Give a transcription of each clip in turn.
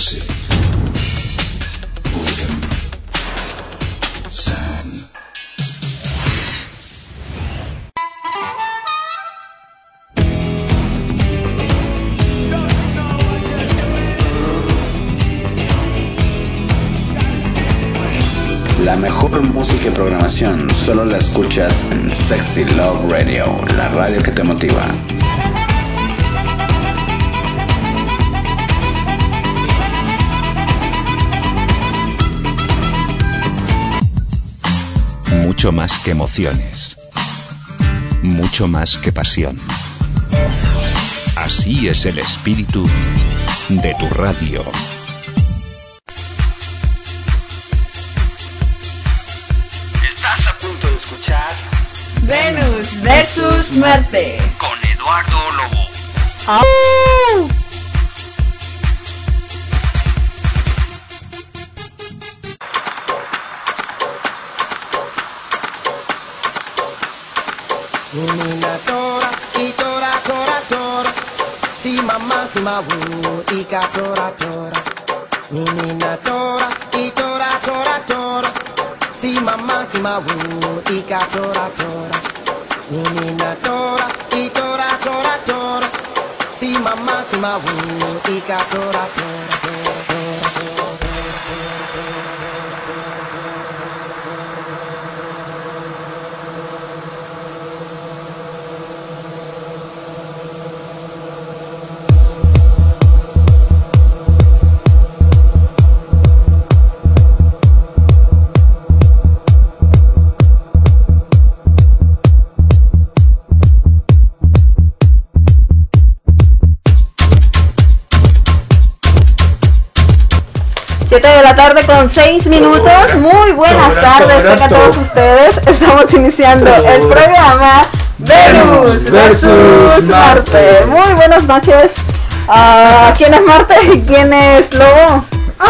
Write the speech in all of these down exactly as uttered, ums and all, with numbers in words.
Music. Boredom. Sound. La mejor música y programación solo la escuchas en Sexy Love Radio, la radio que te motiva. Mucho más que emociones, mucho más que pasión. Así es el espíritu de tu radio. Estás a punto de escuchar Venus versus Marte con Eduardo Lobo. ¡Oh! Nina tora, y tora, tora, tora. Si mamá, si mabu, y ka tora, tora. Nina tora, y tora, tora, tora. Si mamá, si mabu, y ka tora, tora. Nina tora, y tora, tora, tora. Si mamá, si mabu, y ka tora, tora, tora, tora, tora. siete de la tarde con seis minutos. Muy buenas tardes a todos ustedes. Estamos iniciando el programa Venus versus Marte. Muy buenas noches. Uh, ¿Quién es Marte y quién es Lobo?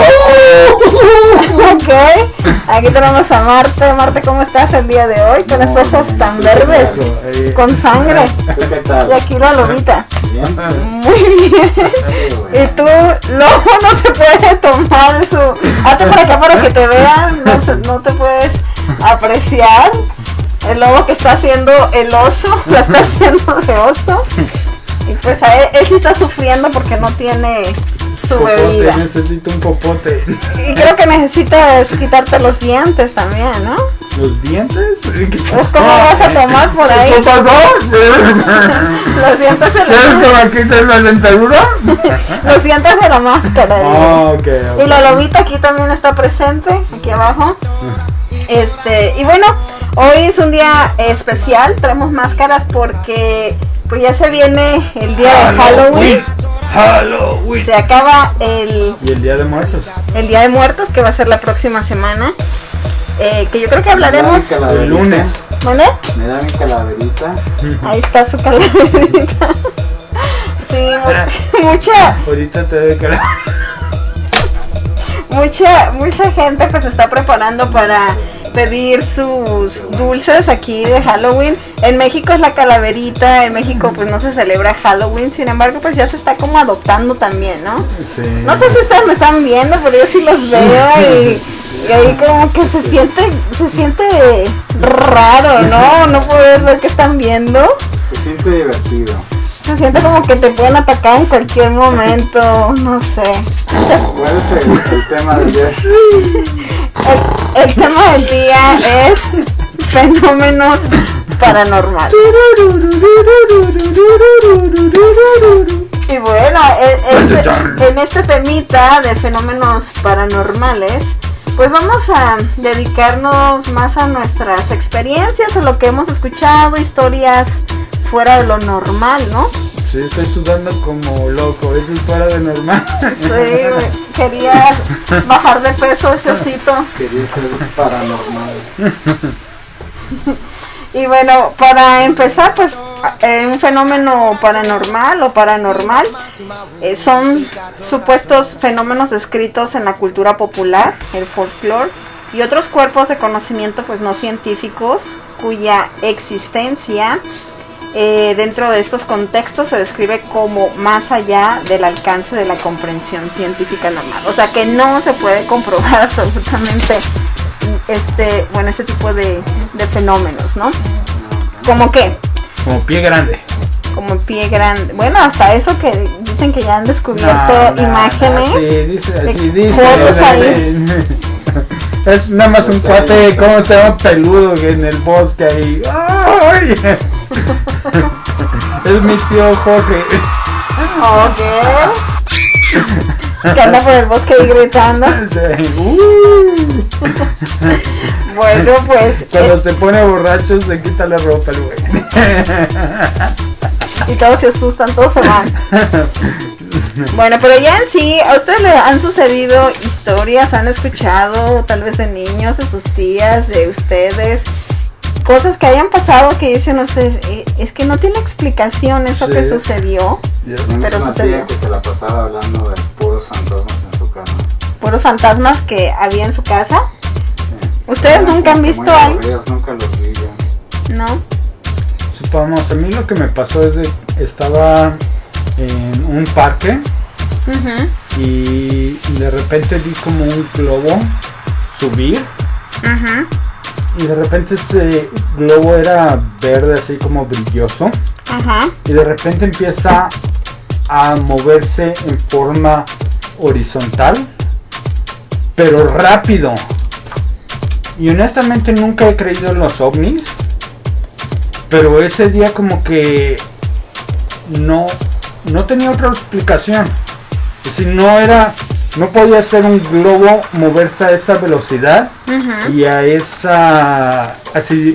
Ok, aquí tenemos a Marte. Marte, ¿cómo estás el día de hoy? Con esos ojos tan verdes, con sangre. Y aquí la lobita. Muy bien. Y tú, Lobo, no se puede tomar su... Hazte por acá para que te vean. No, se, no te puedes apreciar. El lobo que está haciendo el oso, la está haciendo de oso. Y pues a él, él sí está sufriendo porque no tiene su popote, bebida. Necesito un popote. Y creo que necesitas quitarte los dientes también, ¿no? ¿Los dientes? Pues ¿cómo vas a tomar por ahí? ¿Qué pasó? Los dientes de la ¿Quieres que me quiten la dentadura? Los dientes de la máscara. Oh, okay, okay. Y la lobita aquí también está presente, aquí abajo. Este, y bueno, hoy es un día especial, traemos máscaras porque pues ya se viene el día de Halloween. Halloween. Se acaba el... ¿Y el Día de Muertos? El Día de Muertos, que va a ser la próxima semana. Eh, que yo creo que hablaremos... El lunes. ¿Vale? Me da mi calaverita. Ahí está su calaverita. Sí, mucha... Ahorita te doy calaverita. Mucha, mucha gente pues se está preparando para pedir sus dulces aquí de Halloween. En México es la calaverita, en México pues no se celebra Halloween, sin embargo pues ya se está como adoptando también, ¿no? Sí. No sé si ustedes me están viendo, pero yo sí los veo y, y ahí como que se siente, se siente raro, ¿no? No poder ver que están viendo. Se siente divertido. Se siente como que te pueden atacar en cualquier momento, no sé. ¿Cuál es el, el tema del día? El, el tema del día es fenómenos paranormales. Y bueno, este, en este temita de fenómenos paranormales, pues vamos a dedicarnos más a nuestras experiencias, a lo que hemos escuchado, historias fuera de lo normal, ¿no? Sí, estoy sudando como loco, eso es fuera de normal. Sí, quería bajar de peso ese osito. Quería ser paranormal. Y bueno, para empezar, pues eh, un fenómeno paranormal o paranormal eh, son supuestos fenómenos descritos en la cultura popular, el folclore y otros cuerpos de conocimiento pues no científicos cuya existencia eh, dentro de estos contextos se describe como más allá del alcance de la comprensión científica normal. O sea que no se puede comprobar absolutamente este, bueno, este tipo de, de fenómenos, ¿no? ¿Cómo qué? Como pie grande. Como pie grande. Bueno, hasta eso que dicen que ya han descubierto No, no, imágenes. no, sí, dice, de sí, dice, fotos o sea, ahí. es nada más un cuate, ¿cómo se llama? Peludo en el bosque ahí. ¡Ay! Es mi tío Jorge. Ok. Que anda por el bosque ahí gritando. Sí. Uh. Bueno, pues. Cuando eh, se pone borracho se quita la ropa el güey. Y todos se asustan, todos se van. Bueno, pero ya en sí, ¿a ustedes le han sucedido historias? ¿Han escuchado tal vez de niños, de sus tías, de ustedes? Cosas que hayan pasado que dicen ustedes, eh, es que no tiene explicación eso Sí. que sucedió. Pero una sucedió. tía que se la pasaba hablando de puros fantasmas en su casa. Puros fantasmas que había en su casa. Sí. ¿Ustedes Eran nunca han como visto muy algo? aburridos, nunca los vi yo. No. Supongamos, a mí lo que me pasó es de estaba en un parque Uh-huh. y de repente vi como un globo subir Uh-huh. y de repente ese globo era verde así como brilloso Ajá. y de repente empieza a moverse en forma horizontal pero rápido, y honestamente nunca he creído en los ovnis, pero ese día como que no no tenía otra explicación. Si no era, no podía ser un globo moverse a esa velocidad Uh-huh. y a esa así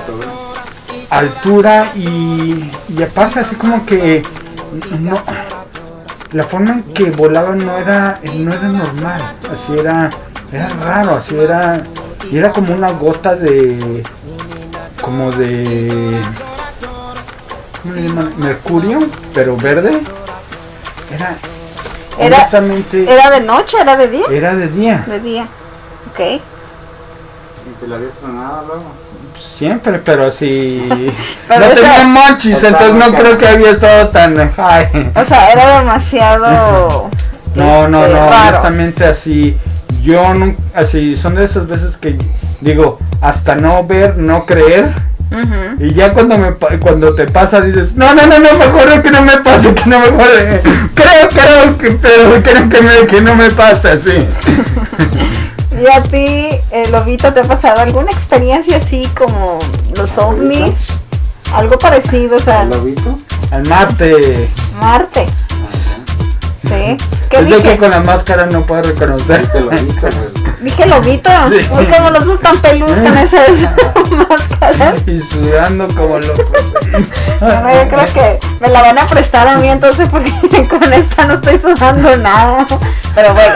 altura y, y aparte así como que no, la forma en que volaba no era no era normal, así era era raro, así era, y era como una gota de como de ¿cómo le llaman? Mercurio, pero verde. Era Era, honestamente ¿Era de noche? ¿Era de día? era de día. De día. Ok. ¿Y te la habías tronado luego? Siempre, pero así Pero no esa- tenía monchis, Estaba entonces no muy creo que había estado tan high. O sea, era demasiado. No, no, este, no, raro. honestamente así, yo no, así, son de esas veces que digo, hasta no ver, no creer, Ujú. y ya cuando me pa- cuando te pasa dices, no, no, no, no, mejor que no me pase, que no me jode, creo, creo, que, pero creo que, me, que no me pasa, sí. ¿Y a ti, eh, Lobito, te ha pasado alguna experiencia así como los ovnis? Algo parecido, o sea, ¿El lobito? Al Marte, Marte. ¿Sí? ¿Qué es de que dije? con la máscara no puedo reconocer. ¿Viste el lobito? Pues, Dije Lobito. Sí. Muy como los dos tan peludos con esas máscaras. Y sudando como loco. Bueno, yo creo que me la van a prestar a mí entonces porque con esta no estoy sudando nada. Pero bueno.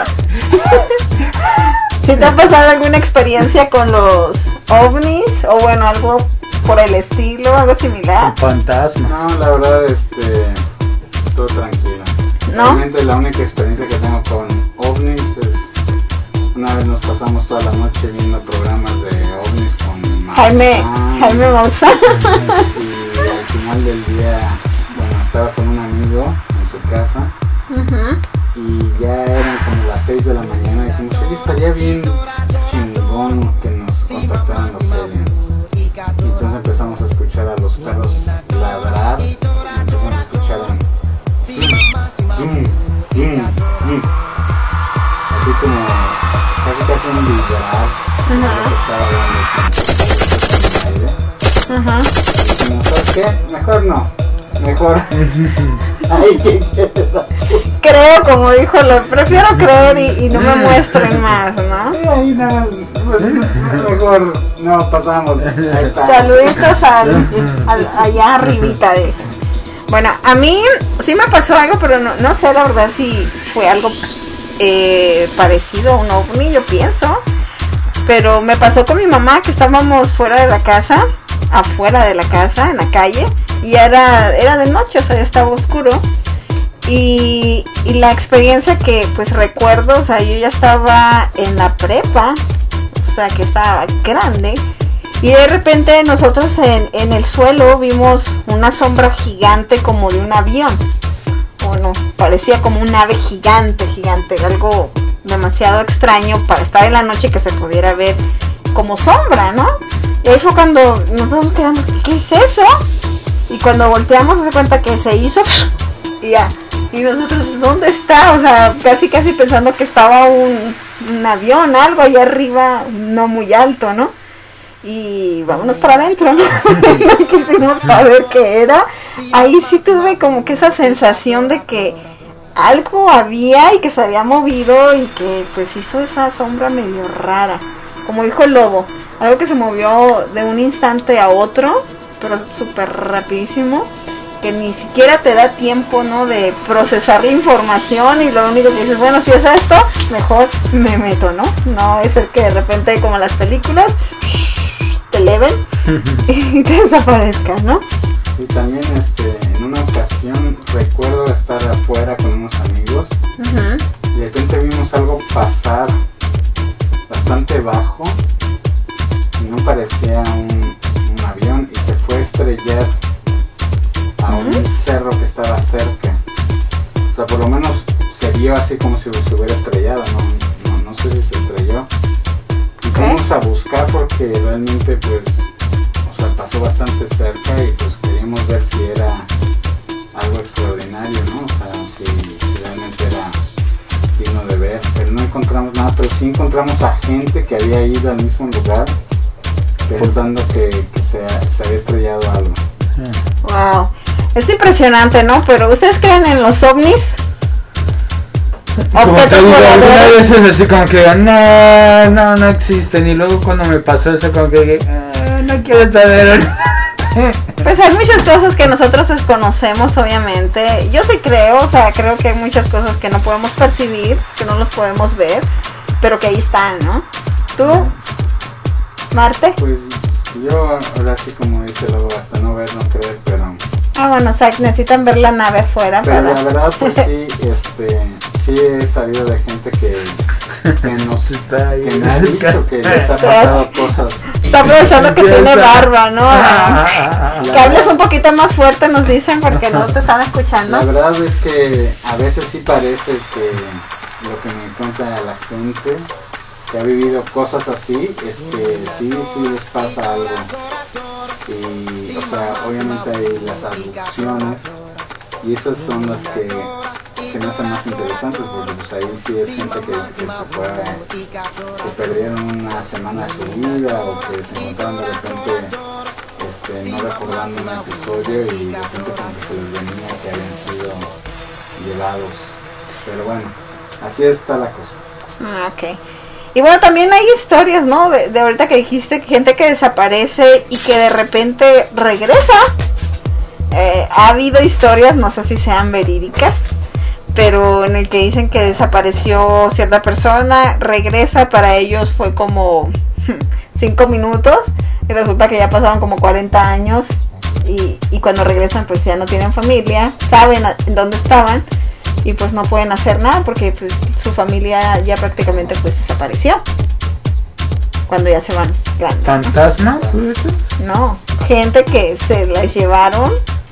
¿Sí te ha pasado alguna experiencia con los ovnis? O bueno, algo por el estilo, algo similar. Fantasma. no, la verdad, este, todo tranquilo. ¿No? Realmente la única experiencia que tengo con ovnis es una vez nos pasamos toda la noche viendo programas de ovnis con Jaime, Maussan, Jaime Maussan. y al final del día, bueno, estaba con un amigo en su casa Ujú. y ya eran como las seis de la mañana. Dijimos, oye, estaría bien chingón que nos contactaran los aliens. Y entonces empezamos a escuchar a los perros ladrar y empezamos a escuchar un mm, mm, mm, así como casi casi un vibrar de lo que estaba hablando en el aire. Ajá. Y dijimos, ¿sabes qué? Mejor no, mejor ay, ¿qué queda? Creo, como dijo, lo prefiero creer y, y no me muestren más, ¿no? Sí, ahí nada más, pues, mejor no pasamos. Ahí está. Saluditos al, al- allá arribita de. Bueno, a mí sí me pasó algo, pero no, no sé la verdad si fue algo eh, parecido a un ovni, yo pienso. Pero me pasó con mi mamá que estábamos fuera de la casa, afuera de la casa, en la calle, y era, era de noche, o sea, ya estaba oscuro. Y, y la experiencia que pues recuerdo, o sea, yo ya estaba en la prepa, o sea, que estaba grande. Y de repente nosotros en, en el suelo vimos una sombra gigante como de un avión. Bueno, parecía como un ave gigante, gigante, algo demasiado extraño para estar en la noche que se pudiera ver como sombra, ¿no? Y ahí fue cuando nosotros quedamos, ¿qué es eso? Y cuando volteamos se cuenta que se hizo y ya, y nosotros, ¿dónde está? O sea, casi casi pensando que estaba un, un avión, algo allá arriba, no muy alto, ¿no? Y vámonos para adentro, ¿no? No quisimos saber qué era. Ahí sí tuve como que esa sensación de que algo había y que se había movido y que pues hizo esa sombra medio rara. Como dijo el lobo, algo que se movió de un instante a otro, pero súper rapidísimo, que ni siquiera te da tiempo, ¿no?, de procesar la información, y lo único que dices, bueno, si es esto, mejor me meto, ¿no? No es el que de repente, como las películas, te eleven y te desaparezcas, ¿no? Y también este, en una ocasión recuerdo estar afuera con unos amigos, uh-huh, y de repente vimos algo pasar bastante bajo y no parecía un, un avión, y se fue a estrellar a uh-huh. un cerro que estaba cerca. O sea, por lo menos se vio así como si se hubiera estrellado, no, no, no sé si se estrelló. Y okay. fuimos a buscar porque realmente pues, o sea, pasó bastante cerca y pues queríamos ver si era algo extraordinario, ¿no? O sea, si, si realmente era digno de ver, pero no encontramos nada, pero sí encontramos a gente que había ido al mismo lugar pensando que, que se, se había estrellado algo. Wow, es impresionante, ¿no? Pero ¿ustedes creen en los ovnis? Como te digo, algunas veces así como que no, no, no existen, y luego cuando me pasó eso como que eh, no quiero saber. Pues hay muchas cosas que nosotros desconocemos, obviamente. Yo sí creo, o sea, creo que hay muchas cosas que no podemos percibir, que no los podemos ver, pero que ahí están, ¿no? ¿Tú, Marte? Pues yo, ahora sí, como dice luego, hasta no ver, no creer, pero... Ah, bueno, o sea, necesitan ver la nave afuera. Pero para... la verdad, pues sí, este, sí he sabido de gente que, que nos Está ahí. que me ha dicho que les ha pasado cosas. Está aprovechando que tiene barba, ¿no? Que hables un poquito más fuerte, nos dicen, porque no te están escuchando. La verdad es que a veces sí parece que lo que me cuenta la gente que ha vivido cosas así, este, sí, sí les pasa algo. Y, o sea, obviamente hay las abducciones, y esas son las que se me hacen más interesantes, porque pues ahí sí es gente que, que se fue, que perdieron una semana de su vida, o que se encontraron de repente este, no recordando un episodio, y de repente como que se les venía que habían sido llevados. Pero bueno, así está la cosa. Ah, ok. Y bueno, también hay historias, ¿no? De, de ahorita que dijiste, gente que desaparece y que de repente regresa. Eh, ha habido historias, no sé si sean verídicas, pero en el que dicen que desapareció cierta persona, regresa, para ellos fue como cinco minutos, y resulta que ya pasaron como cuarenta años, y, y cuando regresan pues ya no tienen familia, saben a, en dónde estaban, y pues no pueden hacer nada porque pues su familia ya prácticamente pues desapareció cuando ya se van grandes. ¿Fantasmas? No, gente que se las llevaron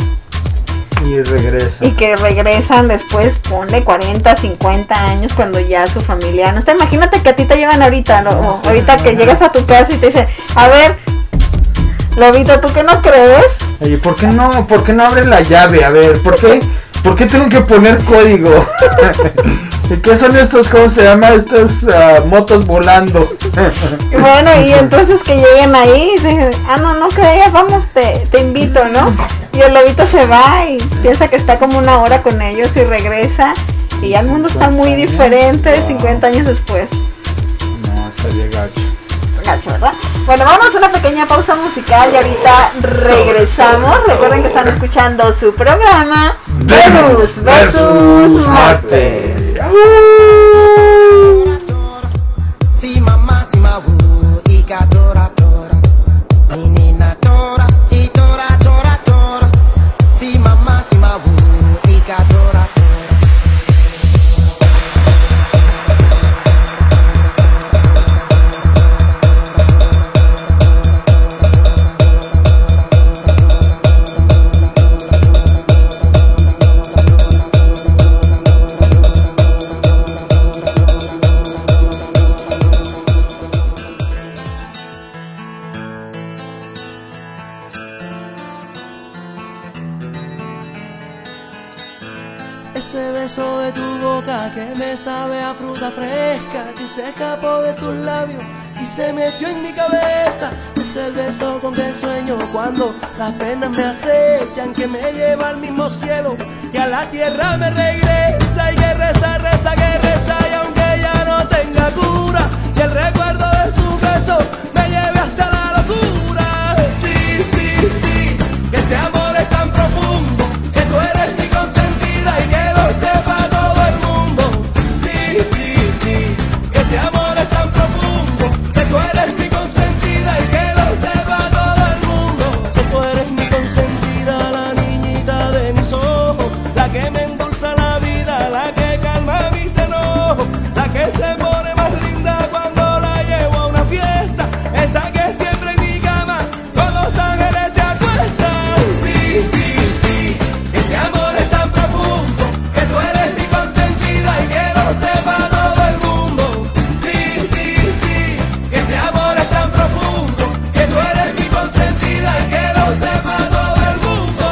y regresan. Y que regresan después, ponle cuarenta, cincuenta años, cuando ya su familia no está. Imagínate que a ti te llevan ahorita, lo, o ahorita que llegas a tu casa y te dicen, a ver, Lobito, ¿tú qué no crees? Oye, ¿por qué no, por qué no abren la llave? A ver, ¿por qué? ¿Por qué tengo que poner código? ¿Qué son estos, cómo se llama, estas uh, motos volando? Y bueno, y entonces que lleguen ahí y dicen, ah, no, no creas, vamos, te, te invito, ¿no? Y el lobito se va y piensa que está como una hora con ellos y regresa, y ya el mundo está muy diferente cincuenta años después. No, estaría gacho. Gacho, ¿verdad? Bueno, vamos a una pequeña pausa musical y ahorita regresamos. Recuerden que están escuchando su programa Venus versus Marte. Si mamá, si mabu, y tora tora, menina tora, y tora tora tora. Si mamá, si mabu, y tora tora. ese beso de tu boca que me sabe a fruta fresca, que se escapó de tus labios y se metió en mi cabeza. Es el beso con que sueño cuando las penas me acechan, que me lleva al mismo cielo y a la tierra me regresa. Y que reza, reza, que reza, y aunque ya no tenga cura, y el recuerdo de su beso me lleve hasta la locura. Sí, sí, sí, que este amor es tan profundo, que tú eres mi consentida y que lo sepa todo el mundo. Sí, sí, sí, que este amor es tan profundo, que tú eres mi consentida y que lo sepa todo el mundo. Que tú eres mi consentida, la niñita de mis ojos, la que me endulza la vida, la que calma mis enojos, la que se pone más linda cuando la llevo a una fiesta, esa que siempre en mi cama con los ángeles se acuesta. Sí, sí, sí, este amor es tan profundo, que tú eres mi consentida y que lo sepa todo el mundo. Sí, sí, sí, que este amor es tan profundo, que tú eres mi consentida y que lo sepa todo el mundo.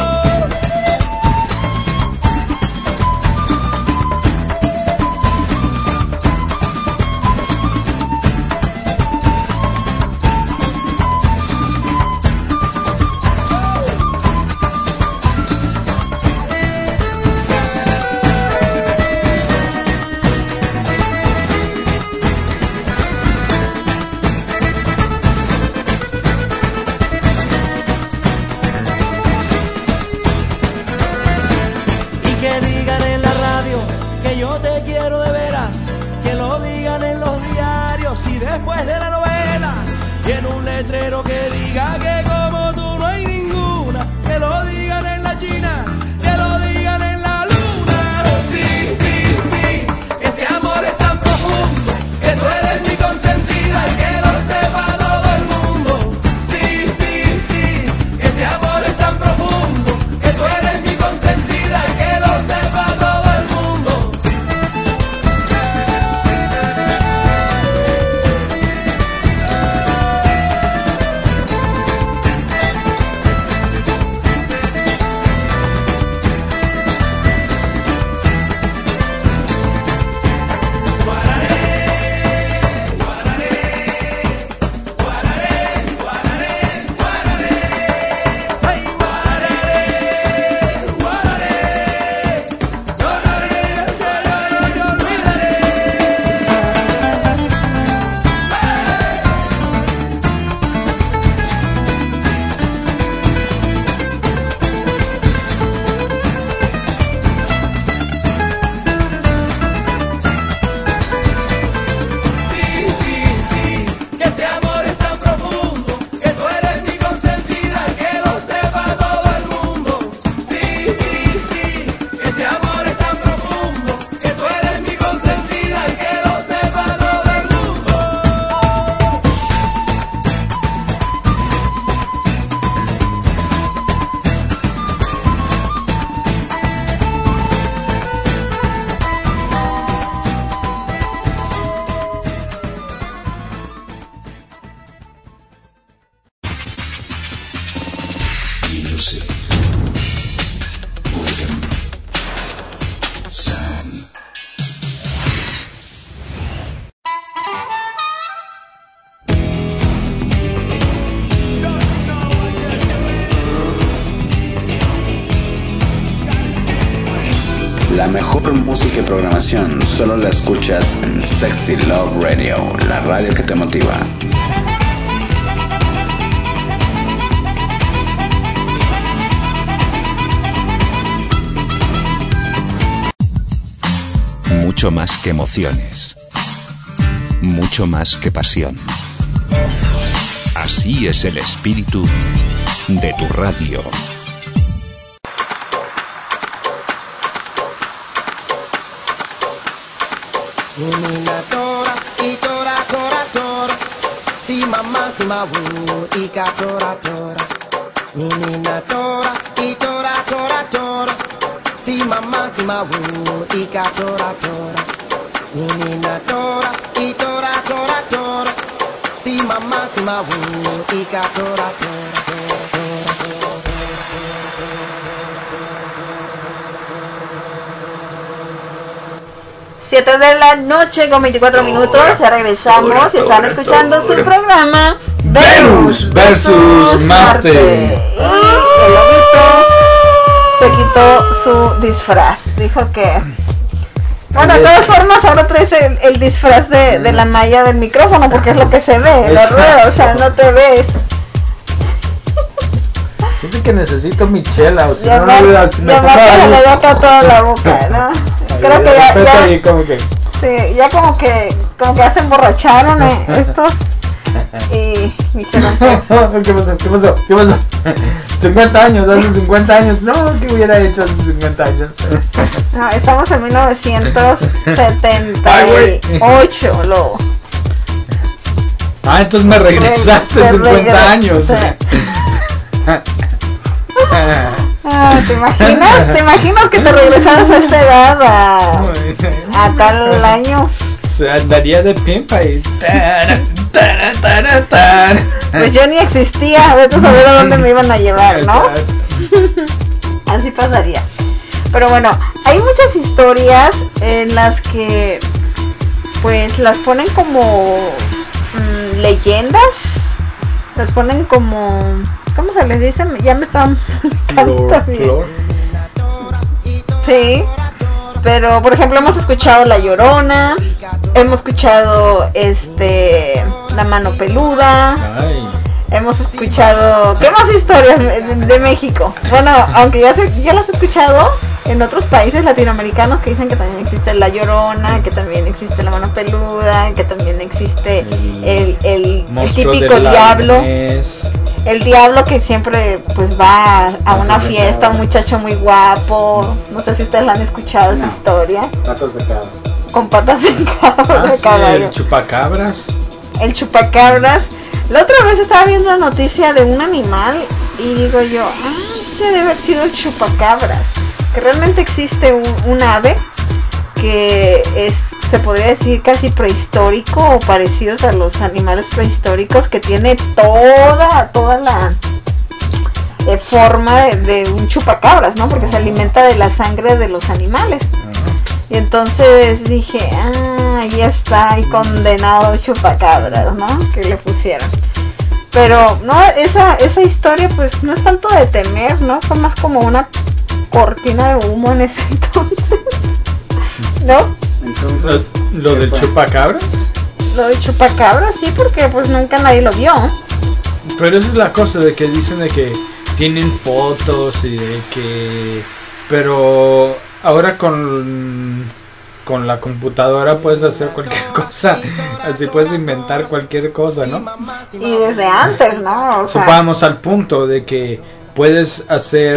Y que digan en la radio que yo te quiero de veras, que lo digan en los diarios y después de la novela, y en un letrero que diga que como tú no hay ninguna, que lo digan en la China, que lo digan en la luna. Sí, sí, sí, este amor es tan profundo, que tú eres mi consentida y que lo sepa todo el mundo. Sí, sí, sí, este amor es tan profundo, que tú eres mi consentida y que lo sepa todo el mundo. Ay, guararé, guararé, lloraré, lloraré, yo olvidaré. Sí, sí, sí, que este amor es tan profundo, que tú eres mi consentida y que lo sepa todo el mundo. Sí, sí, sí, que este amor es tan profundo, que tú eres mi consentida y que lo sepa todo el mundo. Music. Rhythm. Sound. La mejor música y programación solo la escuchas en Sexy Love Radio, la radio que te motiva. Mucho más que emociones. Mucho más que pasión. Así es el espíritu de tu radio. Nina tora, y tora, tora, tora. Si mamá, si ma wu, y ka tora, tora. Nina tora, y tora, tora, tora. Si mamá, si ma wu, y ka tora, tora. Nina tora, y tora, tora, tora. Si mamá, si ma wu, y ka tora, tora, tora, tora, tora. siete de la noche con veinticuatro minutos, ya regresamos y están escuchando su programa Venus versus Marte. Y el lobito se quitó su disfraz, dijo que... Bueno, de todas formas ahora traes el, el disfraz de, de la malla del micrófono porque es lo que se ve, lo ruedo, o sea, no te ves. Dice que necesito mi chela, o si Ya no, Mar- no me da- si me ya pasa Marta se algo. le bota toda la boca, ¿no? Creo que ya, Respeto ya, ahí como que- sí, ya como que, como que ya se emborracharon eh, estos y dijeron pues, ¿Qué pasó? ¿Qué pasó? ¿Qué pasó? cincuenta años, hace cincuenta años. No, ¿qué hubiera hecho hace cincuenta años? no, estamos en mil novecientos setenta Ay, y güey. ocho, lobo. Ah, entonces me regresaste Te cincuenta años. regresé. Ah, ¿te imaginas? ¿Te imaginas que te regresaras a esta edad a, a tal año? Se andaría de pimpa y... Taran, taran, taran, taran. Pues yo ni existía, vete a saber a dónde me iban a llevar, ¿no? Exacto. Así pasaría. Pero bueno, hay muchas historias en las que pues las ponen como mm, leyendas, las ponen como, ¿cómo se les dice? Ya me están molestando Flor, también. flor. Sí, pero por ejemplo hemos escuchado La Llorona, hemos escuchado este La Mano Peluda, Ay. hemos escuchado, ¿qué más historias de, de México? Bueno, aunque ya se, ya las he escuchado en otros países latinoamericanos que dicen que también existe La Llorona, que también existe La Mano Peluda, que también existe el, el, el Monstruo típico del diablo. Lagonés. El diablo que siempre pues va a, a una fiesta, un muchacho muy guapo. No sé si ustedes la han escuchado esa No. historia. Patas de cabra. Con patas de cabra, Ah, de sí, caballo. el chupacabras. El chupacabras. La otra vez estaba viendo una noticia de un animal y digo yo, ah, ese debe haber sido el chupacabras. Que realmente existe un, un ave que es, se podría decir casi prehistórico o parecidos a los animales prehistóricos, que tiene toda, toda la eh, forma de, de un chupacabras, ¿no? Porque se alimenta de la sangre de los animales. Y entonces dije, ah, ahí está el condenado chupacabras, ¿no? Que le pusieron. Pero no, esa, esa historia pues no es tanto de temer, ¿no? Fue más como una cortina de humo en ese entonces. ¿No? Entonces, Lo ¿qué del fue? chupacabras. Lo de chupacabras, sí, porque pues nunca nadie lo vio. Pero esa es la cosa de que dicen de que tienen fotos y de que... Pero ahora con, con la computadora puedes hacer cualquier cosa. Así puedes inventar cualquier cosa, ¿no? Y desde antes, ¿no? O sea, Supongamos al punto de que puedes hacer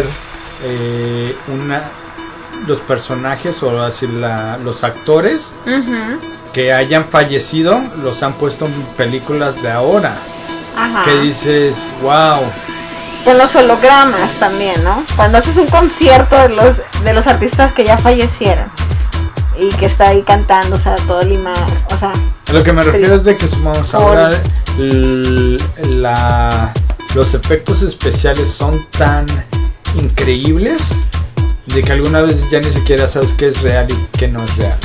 eh, una... los personajes o así la, los actores ujú, que hayan fallecido los han puesto en películas de ahora. ajá. Que dices, wow. Con los hologramas también, ¿no? Cuando haces un concierto de los de los artistas que ya fallecieron y que está ahí cantando, o sea, todo el imagen, o sea, A lo que me refiero es de que supongamos Por- ahora l- la, los efectos especiales son tan increíbles de que alguna vez ya ni siquiera sabes qué es real y qué no es real.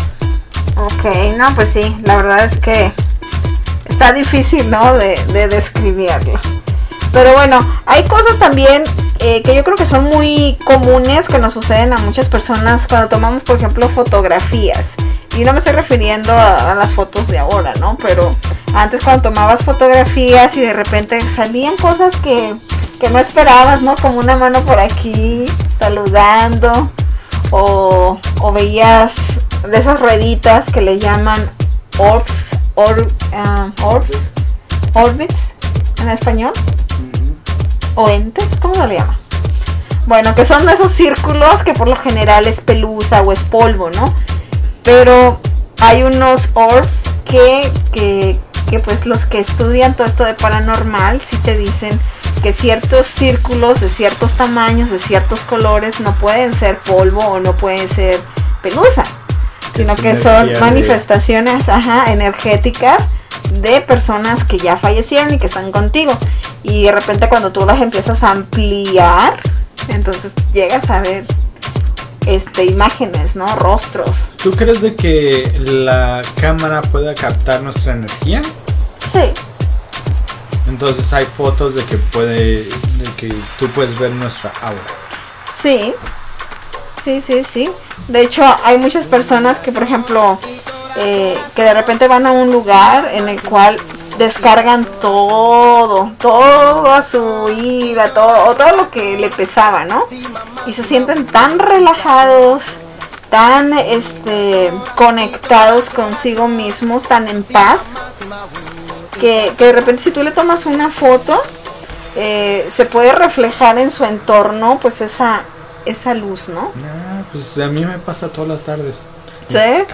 ok, no, pues sí, la verdad es que está difícil, ¿no? De, de describirlo. Pero bueno, hay cosas también eh, que yo creo que son muy comunes que nos suceden a muchas personas cuando tomamos, por ejemplo, fotografías. Y no me estoy refiriendo a, a las fotos de ahora, ¿no? Pero antes cuando tomabas fotografías y de repente salían cosas que, que no esperabas, ¿no? Como una mano por aquí saludando, o, o veías de esas rueditas que le llaman orbs, or, uh, orbs, orbits en español, o entes, ¿cómo le llaman? Bueno, que son esos círculos que por lo general es pelusa o es polvo, ¿no? Pero hay unos orbs que, que, que pues los que estudian todo esto de paranormal sí te dicen que ciertos círculos de ciertos tamaños, de ciertos colores, no pueden ser polvo o no pueden ser pelusa, sino Es que son energía de- manifestaciones, ajá, energéticas de personas que ya fallecieron y que están contigo. Y de repente cuando tú las empiezas a ampliar, entonces llegas a ver este imágenes, ¿no? Rostros. ¿Tú crees de que la cámara pueda captar nuestra energía? Sí. Entonces hay fotos de que puede, de que tú puedes ver nuestra aura. Sí. Sí, sí, sí. De hecho, hay muchas personas que, por ejemplo, eh, que de repente van a un lugar en el cual descargan todo, toda su ira, todo, todo lo que le pesaba, ¿no? Y se sienten tan relajados, tan este conectados consigo mismos, tan en paz, que, que de repente si tú le tomas una foto, eh, se puede reflejar en su entorno, pues esa esa luz, ¿no? Ah, pues a mí me pasa todas las tardes. ¿Sí?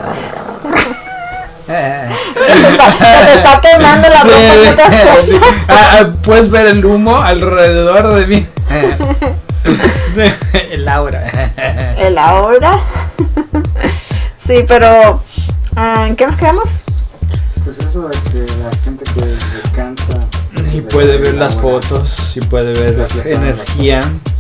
Se te está quemando la ropa. Sí, sí. Ah, ah, puedes ver el humo alrededor de mí. El aura. El aura. Sí, pero ¿en qué nos quedamos? Pues eso es que la gente que descansa y puede ver las fotos, y puede ver la energía.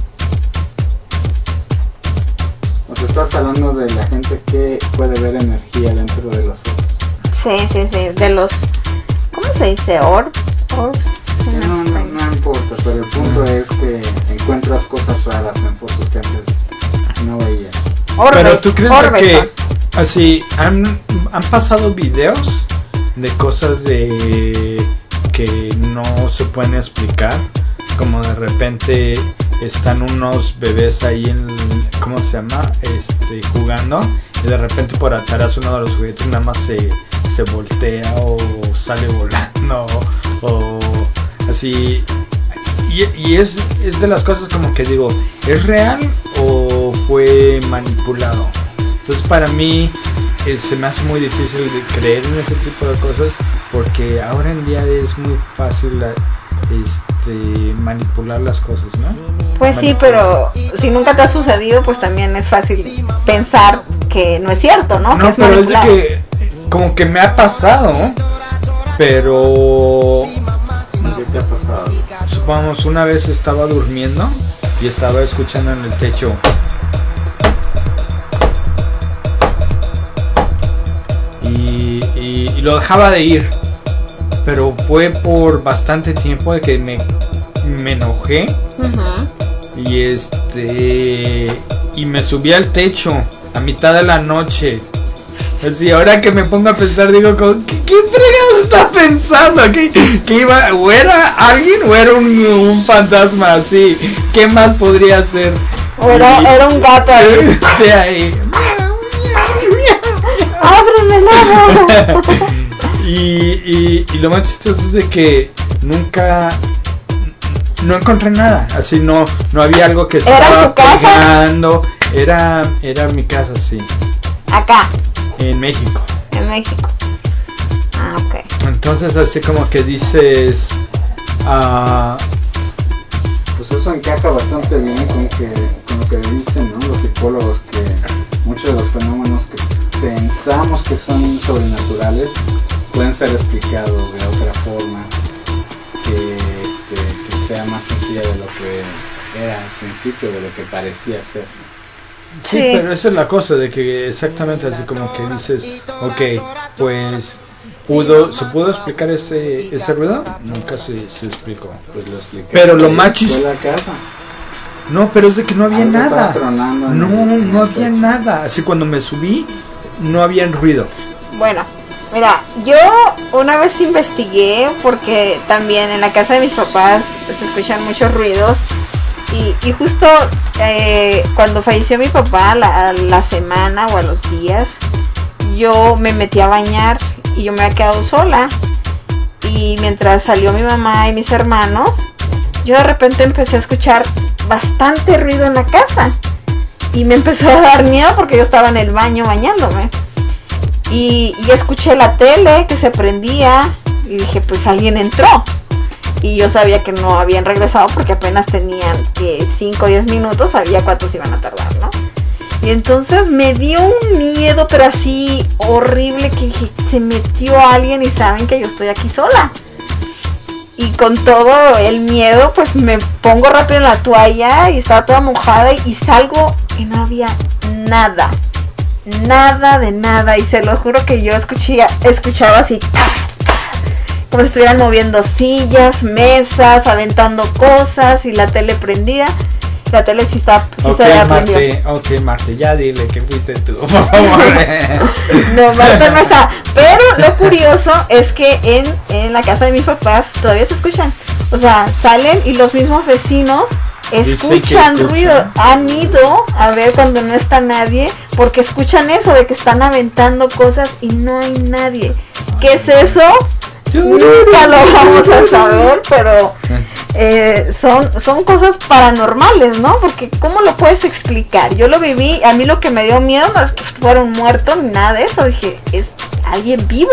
O sea, estás hablando de la gente que puede ver energía dentro de las fotos. Sí, sí, sí, de los, ¿cómo se dice? Orb, orbs. No, no, no importa, pero el punto es que encuentras cosas raras en fotos que antes no veías. Orbes, pero tú crees orbes, que ¿no? Así han, han pasado videos de cosas de que no se pueden explicar, como de repente están unos bebés ahí en, ¿cómo se llama? Este, jugando, y de repente por atrás uno de los juguetes nada más se, se voltea o sale volando o así, y, y es, es de las cosas como que digo, ¿es real o fue manipulado? Entonces para mí eh, se me hace muy difícil de creer en ese tipo de cosas, porque ahora en día es muy fácil la, este, manipular las cosas, ¿no? Pues sí, pero si nunca te ha sucedido, pues también es fácil pensar que no es cierto, ¿no? No, que es pero es de manipulado. que como que me ha pasado, pero ¿Qué te ha pasado? supongamos una vez estaba durmiendo y estaba escuchando en el techo y, y, y lo dejaba de ir, pero fue por bastante tiempo de que me, me enojé. Uh-huh. Y este y me subí al techo a mitad de la noche. Así, ahora que me pongo a pensar, digo, ¿qué, qué fregados está pensando? ¿Qué, qué iba? ¿O era alguien o era un, un fantasma así? ¿Qué más podría ser? O era, y, era un gato ahí. O sea, ahí. ¡Ábreme la boca! y, y, y lo más chistoso es de que nunca no encontré nada, así no no había algo que ¿Era estaba tu casa? pegando. Era era mi casa, sí, Acá, en México. en México. Ah, ok. Entonces así como que dices, uh, Pues eso encaja bastante bien con, que, con lo que dicen, ¿no? Los psicólogos, que muchos de los fenómenos que pensamos que son sobrenaturales pueden ser explicados de otra forma que, este, que sea más sencilla de lo que era al principio, de lo que parecía ser. sí, Sí. pero esa es la cosa, de que exactamente así como que dices, ok, pues pudo se pudo explicar ese ese ruido, nunca se, se explicó. Pues lo expliqué. Pero lo Ahí más fue chis- la casa. No, pero es de que no había Algo nada. estaba tronando en No, el- en no el había techo. nada. Así cuando me subí, no había ruido. Bueno, mira, yo una vez investigué porque también en la casa de mis papás se escuchan muchos ruidos y, y justo eh, cuando falleció mi papá, la, a la semana o a los días, yo me metí a bañar y yo me había quedado sola. Y mientras salió mi mamá y mis hermanos, yo de repente empecé a escuchar bastante ruido en la casa y me empezó a dar miedo porque yo estaba en el baño bañándome. Y, y escuché la tele que se prendía y dije, pues alguien entró. Y yo sabía que no habían regresado porque apenas tenían que cinco o diez minutos, sabía cuántos iban a tardar, ¿no? Y entonces me dio un miedo, pero así horrible, que dije, se metió alguien y saben que yo estoy aquí sola. Y con todo el miedo, pues me pongo rápido en la toalla y estaba toda mojada y salgo y no había nada, nada de nada, y se lo juro que yo escuchía, escuchaba así, como si estuvieran moviendo sillas, mesas, aventando cosas y la tele prendida. La tele sí está, sí okay, se había Marte, prendido. ok, Marte, ya dile que fuiste tú, por favor. No, Marte no está. Pero lo curioso es que en, en la casa de mis papás todavía se escuchan. O sea, salen y los mismos vecinos escuchan ruido. Han ido a ver cuando no está nadie, porque escuchan eso de que están aventando cosas y no hay nadie. ¿Qué es eso? Nunca lo vamos a saber, pero eh, son, son cosas paranormales, ¿no? Porque ¿cómo lo puedes explicar? Yo lo viví, a mí lo que me dio miedo no es que fueron muertos ni nada de eso, dije, es alguien vivo.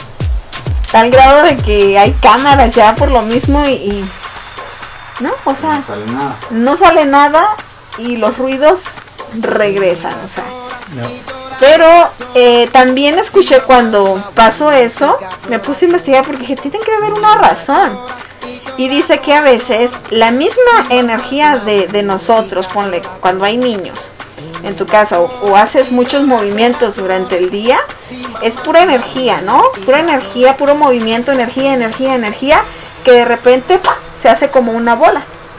Tal grado de que hay cámaras ya por lo mismo y... y ¿no? O sea, no sale nada. No sale nada y los ruidos regresan, o sea. No. Pero eh, también escuché cuando pasó eso, me puse a investigar porque dije, tiene que haber una razón. Y dice que a veces la misma energía de, de nosotros, ponle, cuando hay niños en tu casa o, o haces muchos movimientos durante el día, es pura energía, ¿no? Pura energía, puro movimiento, energía, energía, energía, que de repente ¡pum!, se hace como una bola.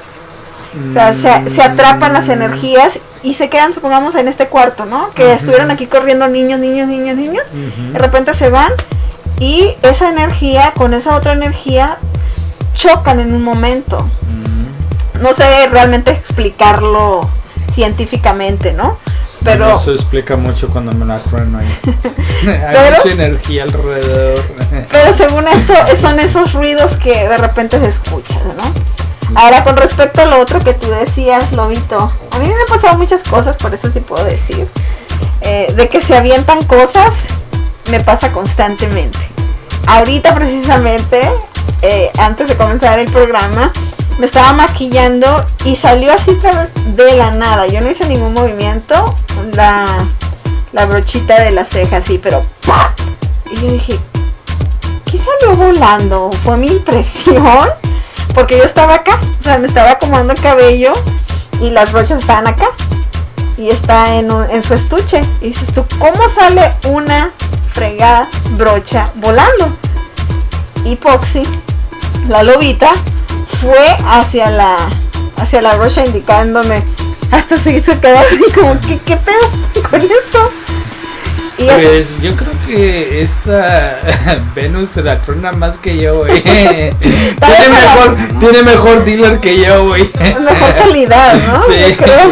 O sea, se, se atrapan las energías y se quedan, supongamos, en este cuarto, ¿no? Que uh-huh. estuvieron aquí corriendo niños, niños, niños, niños. Uh-huh. De repente se van y esa energía con esa otra energía chocan en un momento. Uh-huh. No sé realmente explicarlo científicamente, ¿no? Pero no se explica mucho cuando me la trueno ahí. Hay pero, mucha energía alrededor. Pero según esto, son esos ruidos que de repente se escuchan, ¿no? Ahora, con respecto a lo otro que tú decías, Lobito, a mí me han pasado muchas cosas, por eso sí puedo decir, eh, de que se avientan cosas, me pasa constantemente. Ahorita precisamente, eh, antes de comenzar el programa, me estaba maquillando y salió así través de la nada. Yo no hice ningún movimiento, la, la brochita de la ceja así, pero ¡pah! Y yo dije, ¿qué salió volando? ¿Fue mi impresión? Porque yo estaba acá, o sea, me estaba acomodando el cabello y las brochas estaban acá y está en, un, en su estuche. Y dices tú, ¿cómo sale una fregada brocha volando? Y Poxy, la lobita, fue hacia la hacia la brocha indicándome, hasta se hizo quedar así como, ¿qué, qué pedo con esto? Y pues así, yo creo que esta Venus se la truena más que yo, güey. tiene mejor, la... tiene mejor dealer que yo, güey. Mejor calidad, ¿no? Sí. Yo creo.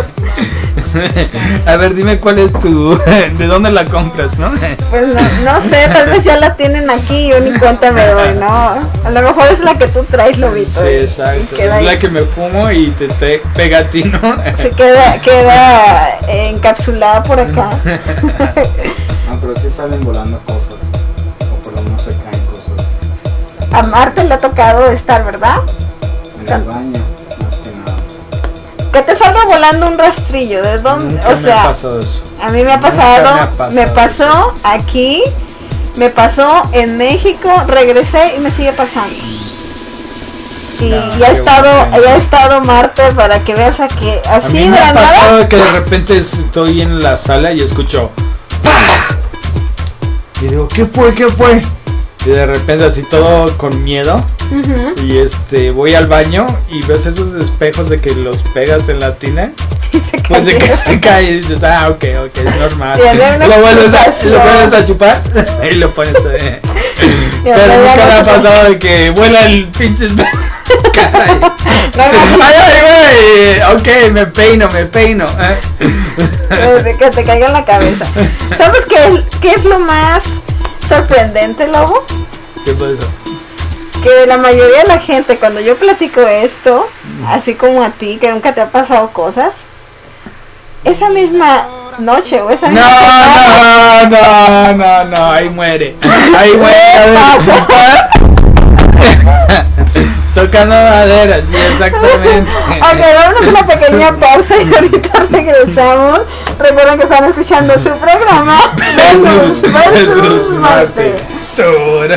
A ver, dime cuál es tu, de dónde la compras, ¿no? Pues no, no sé, tal vez ya la tienen aquí y yo ni cuenta me doy, ¿no? A lo mejor es la que tú traes, Lobito. Sí, exacto. Es ahí. La que me fumo y te, te pega a ti, ¿no? Se queda, queda encapsulada por acá. No, pero sí salen volando cosas, o por lo menos se caen cosas. A Marte le ha tocado estar, ¿verdad? En el baño. Que te salga volando un rastrillo, ¿de dónde? Nunca o sea, me pasó eso. A mí me ha pasado, me, ha pasado me pasó aquí, me pasó en México, regresé y me sigue pasando. Y no, ya ha estado, bueno. ya ha estado Marte para que veas a que así a mí de me la ha pasado nada. Que de repente estoy en la sala y escucho ¡pah! Y digo, ¿qué fue? ¿Qué fue? Y de repente así todo con miedo. Uh-huh. Y este voy al baño y ves esos espejos de que los pegas en la tina. Y se cae. Pues de que se cae y dices, ah, ok, ok, es normal. Lo vuelves a, lo vuelves a chupar y lo pones ahí. Pero nunca me ha pasado de que vuela el pinche espejo. Caray. Ay, ay, güey. Ok, me peino, me peino. De que te caiga en la cabeza. ¿Sabes qué, qué es lo más sorprendente, Lobo? ¿Qué fue eso? Que la mayoría de la gente, cuando yo platico esto, así como a ti, que nunca te ha pasado cosas, esa misma noche o esa misma no, no, no, no, no, ahí muere. Ahí muere. Tocando madera, sí, exactamente. Ok, vámonos a una pequeña pausa y ahorita regresamos. Recuerden que están escuchando su programa Venus versus Marte. Tora.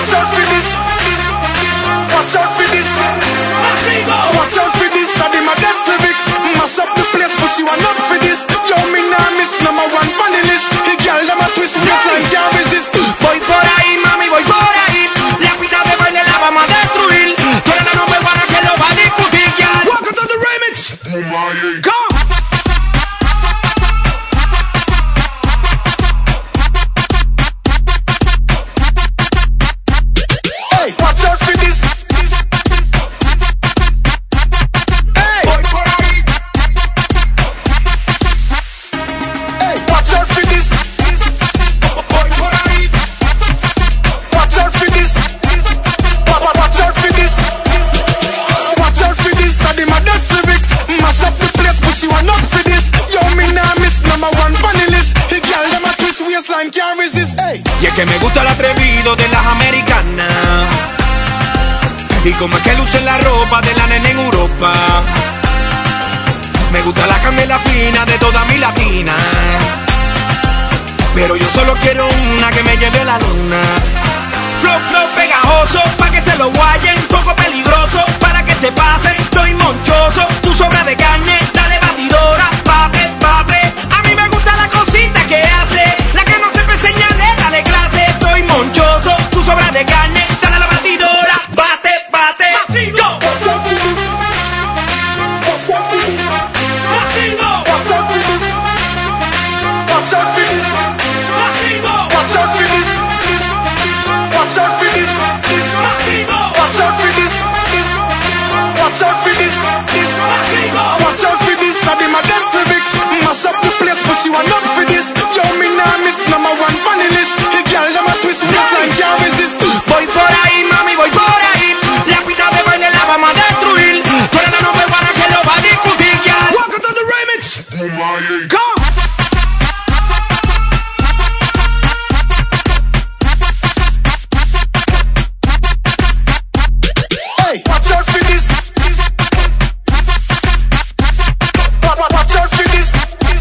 Watch out for this. Watch out for this. Watch out for this. I did my best lyrics. Mash up the place, but she want not for this. Yo, me nah miss number one funny list. The girl them a twist waistline can't resist. Voy por ahí, mami, voy por ahí. La pista de baile la vamos a destruir. Tú eres la number one que lo va a discutir, girl. Welcome to the remix. Go. Watch out for this. Hey, boy, por ahí. Hey, watch out for this. Boy, por ahí. Watch out for this. Watch out for this. Watch out for this. I did my best lyrics. Mash up the place, but she want not for this. Yo, me nah miss number one funny list. The girl them a twist waistline can't resist. Hey. Y es que me gusta el atrevido de las americanas. Y como es que lucen la ropa de la nena en Europa. Me gusta la camela fina de toda mi latina. Pero yo solo quiero una que me lleve a la luna. Flow, flow pegajoso, pa' que se lo guayen. Poco peligroso, para que se pasen. Estoy monchoso, tú sobra de carne. Dale batidora, bate, bate. A mí me gusta la cosita que hace. La que no se señale, dale clase. Estoy monchoso, tú sobra de carne. Dale la batidora, bate, bate. Go. Watch out for this. Watch out for this. Watch out for this. Watch out for this. Watch out for this. Watch out for this. I did my best lyrics. Mash up the place, but she want not for this. Yo, me nah miss number one funny list. The girl them a twist waistline can't resist. Voy por ahí, mami, voy por ahí. La pista de baile la vamos a destruir. Tú eres la number one que lo va a discutir, girl. Welcome to the remix. Go. Watch out for this. Watch out for this.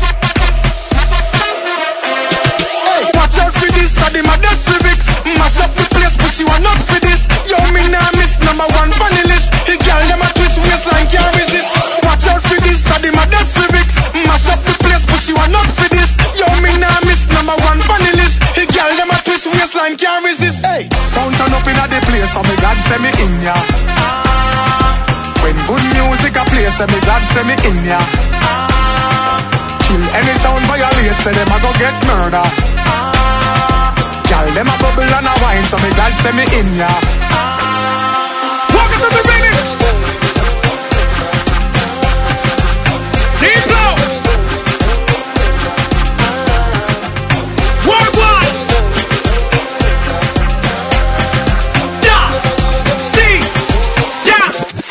Hey, watch out for this. I did my best lyrics. Mash up the place, but she want not for this. Yo, me nah miss number one funny list. The girl them a twist waistline can't resist. Watch out for this. I did my best lyrics. Mash up the place, but she want not for this. Yo, me nah miss number one funny list. The girl them a twist waistline can't resist. Hey, sound turn up inna the place, so me God send me in ya. When good music a play, say me glad say me in ya. Kill any sound violate, say them a go get murder. Girl them a bubble and a wine, so me glad say me in ya. Welcome to the remix. Deep blow. Worldwide. Da, di, da.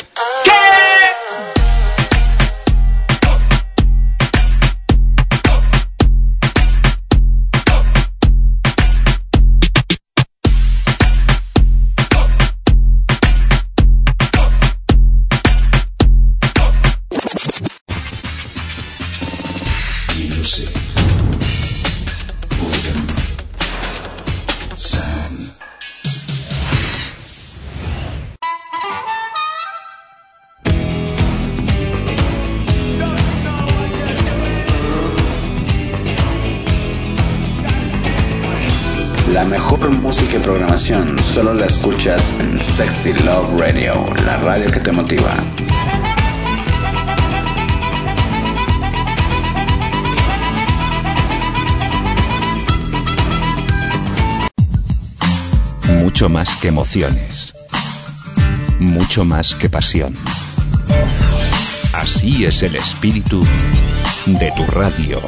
La mejor música y programación solo la escuchas en Sexy Love Radio, la radio que te motiva. Mucho más que emociones, mucho más que pasión. Así es el espíritu de tu radio.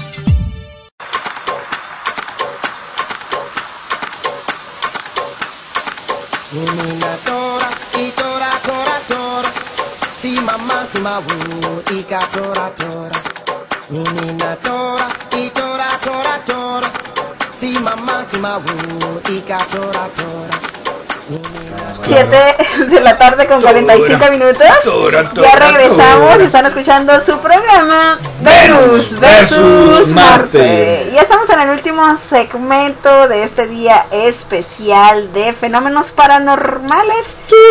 Menina tora, y tora, tora, tora. Si mamá, si ma wu, y ka tora, tora. Menina tora, y tora, tora, tora. Si mamá, si ma wu, y ka tora, tora. siete de la tarde con cuarenta y cinco minutos. Ya regresamos y están escuchando su programa Venus versus Marte. Ya estamos en el último segmento de este día especial de fenómenos paranormales.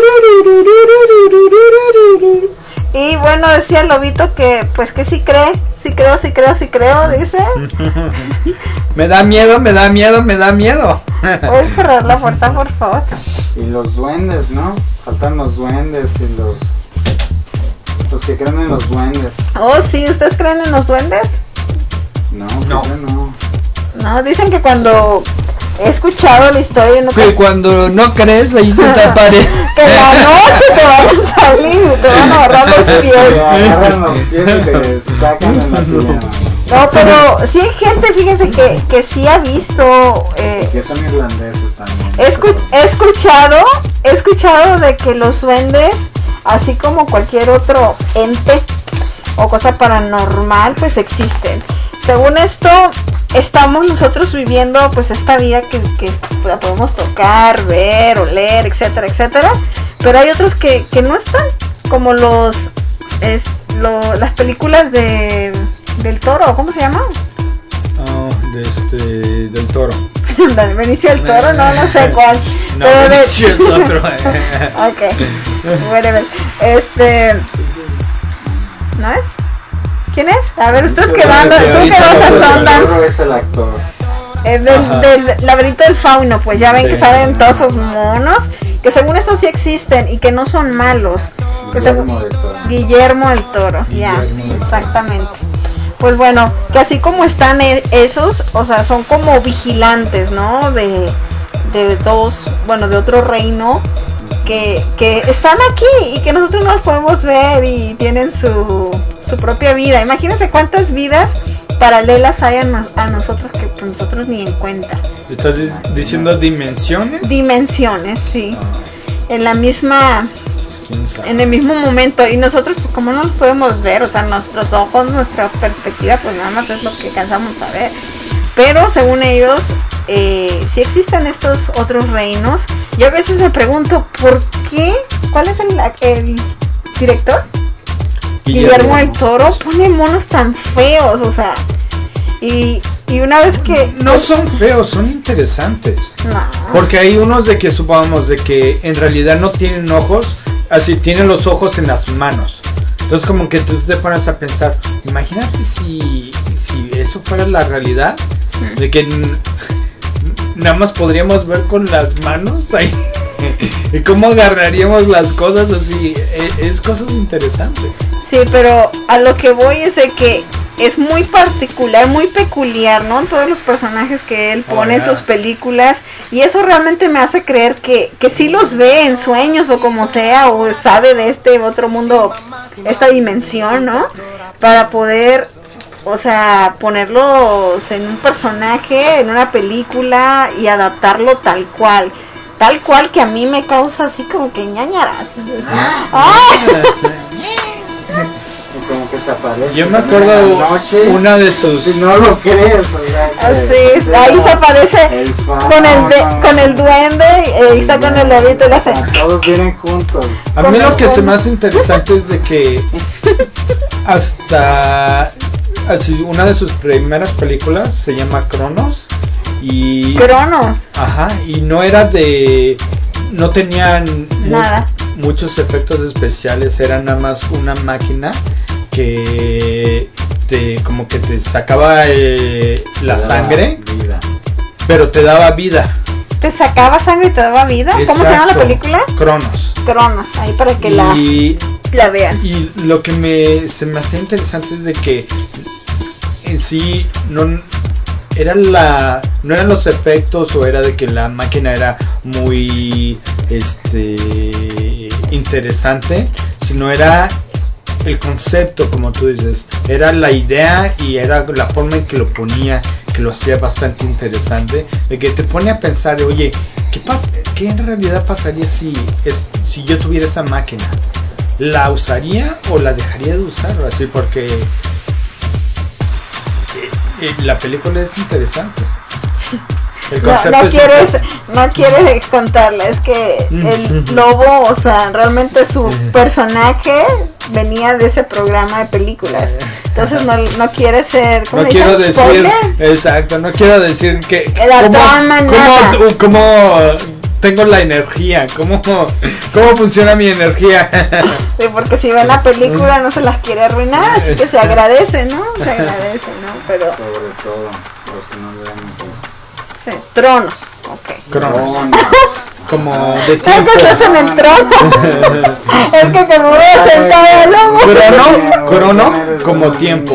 Y bueno, decía el Lobito que pues que sí cree, sí creo, sí creo, sí creo, dice. Me da miedo, me da miedo, me da miedo. ¿Puedes cerrar la puerta, por favor? Y los duendes, ¿no? Faltan los duendes y los los que creen en los duendes. Oh, sí, ¿ustedes creen en los duendes? No, no, no. No, dicen que cuando he escuchado la historia no que te... cuando no crees ahí se te aparece. Que en la noche te van a salir y te van a agarrar los pies. Te agarran los pies y te sacan en la pijama. No, pero sí hay gente, fíjense que, que sí ha visto eh, que son irlandeses también. He, escu he escuchado, he escuchado de que los duendes, así como cualquier otro ente o cosa paranormal, pues existen. Según esto, estamos nosotros viviendo pues esta vida que, que la podemos tocar, ver, oler, etcétera, etcétera. Pero hay otros que, que no están, como los es, lo, las películas de del Toro, ¿cómo se llama? Oh, de este, del Toro. Del Benicio del Toro, no, no sé cuál. No, pero Benicio de... es otro. Ok, whatever. Este, ¿no es? ¿Quién es? A ver, ustedes que van, tú que vas a Sundance. Es el actor. Es del, del laberinto del fauno, pues ya ven sí, que salen todos esos monos, que según esto sí existen y que no son malos. Que Guillermo del Toro. Guillermo del Toro, ya, sí, exactamente. Pues bueno, que así como están esos, o sea, son como vigilantes, ¿no? De, de dos, bueno, de otro reino, que, que están aquí y que nosotros no los podemos ver y tienen su, su propia vida. Imagínense cuántas vidas paralelas hay a, nos, a nosotros que pues, nosotros ni en cuenta. ¿Estás diciendo dimensiones? Dimensiones, sí. En la misma... en el mismo momento, y nosotros pues como no los podemos ver, o sea, nuestros ojos, nuestra perspectiva pues nada más es lo que alcanzamos a ver, pero según ellos eh, sí existen estos otros reinos. Yo a veces me pregunto ¿por qué? ¿Cuál es el, el director? Guillermo, Guillermo del Toro pone monos tan feos, o sea, y, y una vez que... No son feos, son interesantes. No. Porque hay unos de que supongamos de que en realidad no tienen ojos, así tienen los ojos en las manos. Entonces como que tú te pones a pensar, imagínate si, si eso fuera la realidad, de que n- nada más podríamos ver con las manos ahí. ¿Y cómo agarraríamos las cosas así? Es, es cosas interesantes. Sí, pero a lo que voy es de que es muy particular, muy peculiar, ¿no? Todos los personajes que él pone oh, en sus películas, y eso realmente me hace creer que, que sí los ve en sueños o como sea, o sabe de este otro mundo, esta dimensión, ¿no? Para poder, o sea, ponerlos en un personaje, en una película y adaptarlo tal cual. Tal cual que a mí me causa así como que ñañaras. ¡Ah! Como que se aparece. Yo me acuerdo noche, una de sus. Si no lo crees, o sea, que, sí, ahí se aparece el con el de, con el duende y está con el lobito y le hace. Todos vienen juntos. A mí lo que se me hace interesante es de que hasta así, una de sus primeras películas se llama Cronos. Y Cronos. Ajá, y no era de no tenían nada. Mu- muchos efectos especiales, era nada más una máquina que te como que te sacaba eh, la te sangre, vida. Pero te daba vida. ¿Te sacaba sangre y te daba vida? Exacto. ¿Cómo se llama la película? Cronos. Cronos, ahí para que y, la, la vean. Y lo que me se me hacía interesante es de que en sí no era la no eran los efectos o era de que la máquina era muy este interesante, sino era el concepto, como tú dices, era la idea y era la forma en que lo ponía, que lo hacía bastante interesante, de que te pone a pensar, oye, ¿qué pasa? ¿Qué en realidad pasaría si es, si yo tuviera esa máquina? ¿La usaría o la dejaría de usar? Así porque la película es interesante. El no, concepto no es quieres, simple. no quieres contarla, es que el lobo, o sea, realmente su personaje venía de ese programa de películas. Entonces no, no quiere ser, ¿cómo No le quiero dicen? decir, ¿Spoiler? exacto, no quiero decir que, que La cómo, trama, nada. cómo, cómo tengo la energía, cómo, cómo funciona mi energía. Sí, porque si ven la película no se las quiere arruinar, así que se agradece, ¿no? Se agradece, ¿no? Pero, Sobre todo los que no vean pues, sí, tronos, ok. Cronos. no, Como de ¿Sabes tiempo. que estás en el trono? Es que como voy a sentar al lobo. Crono, crono, como tiempo.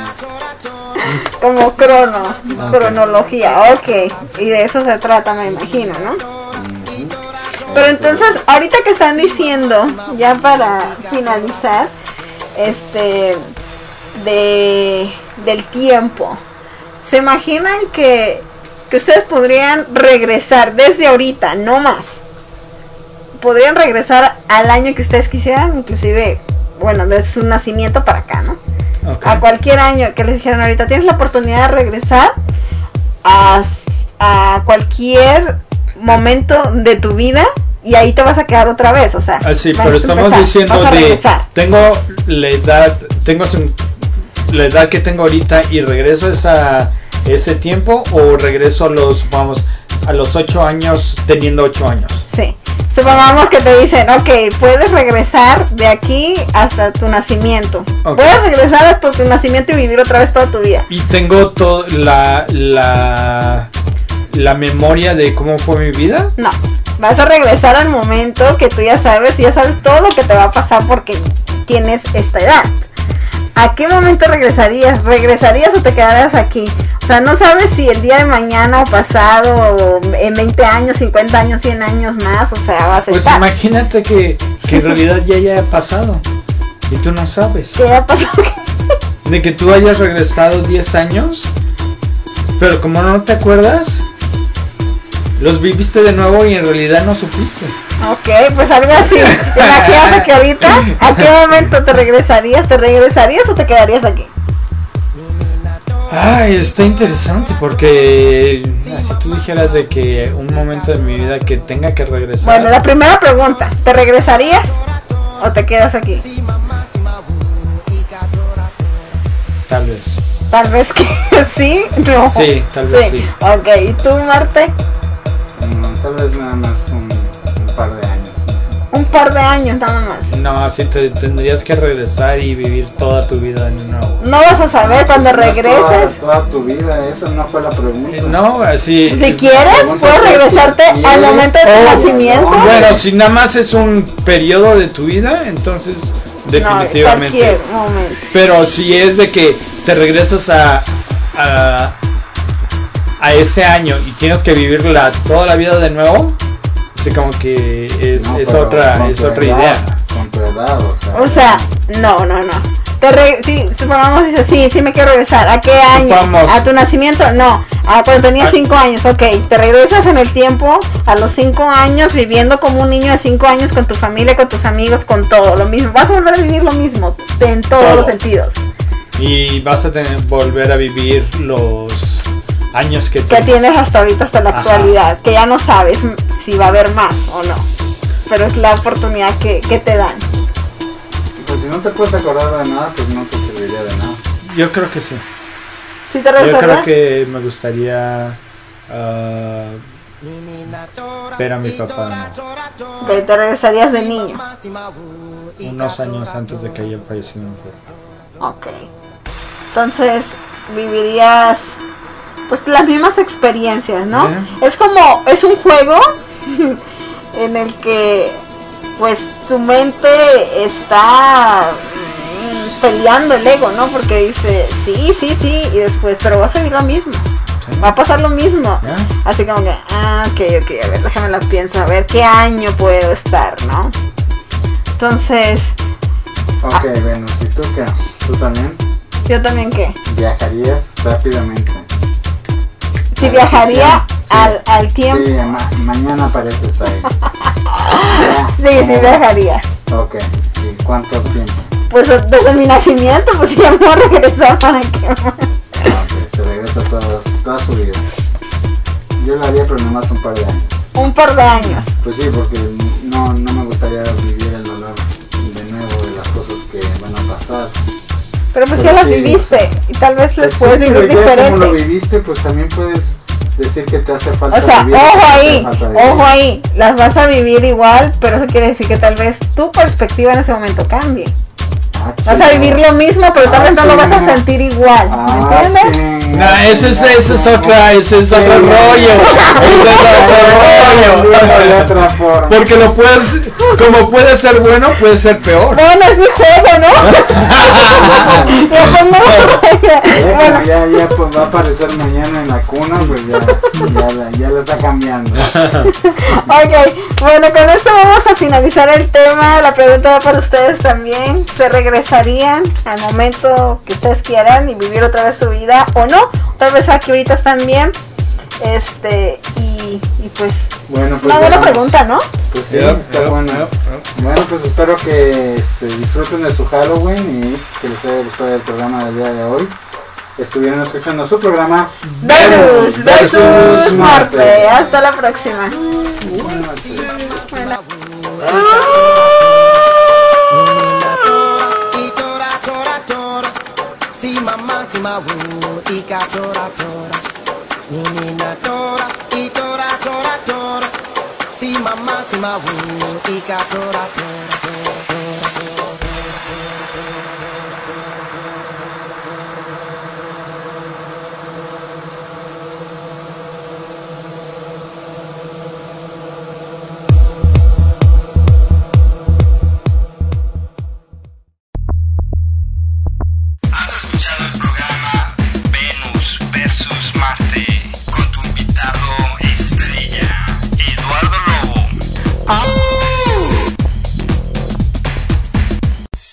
Como crono, cronología, ok. Y de eso se trata, me imagino, ¿no? Pero entonces, ahorita que están diciendo, ya para finalizar, este, de, del tiempo, ¿se imaginan que, que ustedes podrían regresar desde ahorita, no más? Podrían regresar al año que ustedes quisieran, inclusive, bueno, desde su nacimiento para acá, ¿no? Okay. A cualquier año que les dijeran ahorita, tienes la oportunidad de regresar a, a cualquier momento de tu vida y ahí te vas a quedar otra vez, o sea, Ah, sí, vas pero a estamos empezar, diciendo vas a de regresar. tengo la edad, tengo su- la edad que tengo ahorita y regreso a esa, ese tiempo o regreso a los vamos a los ocho años teniendo ocho años. Sí, supongamos que te dicen, ok, puedes regresar de aquí hasta tu nacimiento, Ok. puedes regresar hasta tu nacimiento y vivir otra vez toda tu vida. Y tengo toda la, la la memoria de cómo fue mi vida. No, vas a regresar al momento que tú ya sabes, y ya sabes todo lo que te va a pasar porque tienes esta edad. ¿A qué momento regresarías? ¿Regresarías o te quedarías aquí? O sea, no sabes si el día de mañana o pasado, o en veinte años, cincuenta años, cien años más, o sea, vas a Pues estar. imagínate que, que en realidad ya haya pasado y tú no sabes. ¿Qué va a pasar? De que tú hayas regresado diez años, pero como no te acuerdas, los viviste de nuevo y en realidad no supiste. Ok, pues algo así. Imagínate que ahorita, ¿a qué momento te regresarías? ¿Te regresarías o te quedarías aquí? Ay, está interesante porque si tú dijeras de que un momento de mi vida que tenga que regresar. Bueno, la primera pregunta, ¿te regresarías o te quedas aquí? Tal vez. Tal vez que sí, no. Sí, tal vez sí. Ok, ¿y tú, Marte? no, tal vez nada más un, un par de años. Un par de años nada más. No, sí te tendrías que regresar y vivir toda tu vida de nuevo. No vas a saber cuando No es regreses. Toda, toda tu vida, eso no fue la pregunta. Eh, No, así. Si quieres, puedes regresarte si al quieres, momento de tu o- nacimiento. Bueno, si nada más es un periodo de tu vida, entonces No, definitivamente. cualquier momento. Pero si es de que te regresas a, a a ese año y tienes que vivirla toda la vida de nuevo, así como que es, No, es pero otra con es tu otra edad, idea. Con tu edad, o sea. O sea, no, no, no. Te re sí, supongamos dice, sí, sí me quiero regresar. ¿A qué año? Supongamos. ¿A tu nacimiento? No. A cuando tenías A- cinco años, ok. Te regresas en el tiempo a los cinco años viviendo como un niño de cinco años con tu familia, con tus amigos, con todo, lo mismo. Vas a volver a vivir lo mismo en todos Todo. los sentidos. Y vas a tener volver a vivir los años que, Que tienes hasta ahorita, hasta la Ajá. actualidad. Que ya no sabes si va a haber más o no. Pero es la oportunidad que, que te dan. Pues si no te puedes acordar de nada, pues no te serviría de nada. Yo creo que sí. ¿Sí te Yo regresarías? creo que me gustaría ah, ver a mi papá de nuevo. Que te regresarías de niño. Unos años antes de que haya fallecido mi papá. Ok. Entonces vivirías pues las mismas experiencias, ¿no? Bien. Es como, es un juego en el que pues tu mente está mm, peleando el ego, ¿no? Porque dice, sí, sí, sí, y después, pero vas a vivir lo mismo. Sí. Va a pasar lo mismo. Ya. Así como que, ah, ok, ok, a ver, déjame la pienso, a ver qué año puedo estar, ¿no? Entonces, Ok, bueno, si tú que tú también yo también qué. viajarías rápidamente. Si A la viajaría sesión, sí. al, al tiempo. Sí, ma- mañana apareces ahí. Sí, sí ¿Cómo? viajaría. Ok, ¿y cuánto tiempo? Pues desde mi nacimiento, pues ya me voy a regresar para que... Ah, ok, se regresa todo, toda su vida. yo lo haría, pero nomás un par de años. Un par de años. Pues sí, porque no, no me gustaría vivir el dolor de nuevo de las cosas que van a pasar. Pero pues Pero ya las sí, viviste, o sea, y tal vez las pues puedes sí, vivir pero ya diferente. como lo viviste, pues también puedes decir que te hace falta O sea, vivir, ojo que te hace ahí, falta vivir. ojo ahí, las vas a vivir igual, pero eso quiere decir que tal vez tu perspectiva en ese momento cambie. Ah, Vas a vivir lo mismo, pero tal Ah, vez no lo vas a chinga. sentir igual, ¿me Ah, entiendes? sí. No, ese es, ese es otra, ese es otro Sí. rollo. Ese es otro rollo. De otra forma. Porque lo puedes, como puede ser bueno, puede ser peor. Bueno, es mi juego, ¿no? Ya, pues, no. Ya, Bueno, como ya, ya pues, va a aparecer mañana en la cuna, pues ya, ya, la- ya lo está cambiando. ok, bueno, con esto vamos a finalizar el tema. La pregunta va para ustedes también. ¿Se regresarían al momento que ustedes quieran y vivir otra vez su vida o no? Tal vez aquí ahorita están bien. Este, y, y pues, Bueno, es pues una buena veamos. pregunta, ¿no? Pues sí, Yep, está yep, bueno. yep, yep. Bueno, pues espero que este, disfruten de su Halloween y que les haya gustado el programa del día de hoy. Estuvieron escuchando su programa Venus versus versus Marte. Marte. Hasta la próxima. Si mamá si ma wu ika tora tora Nini na tora i tora tora tora Si mamá si ma wu ika tora tora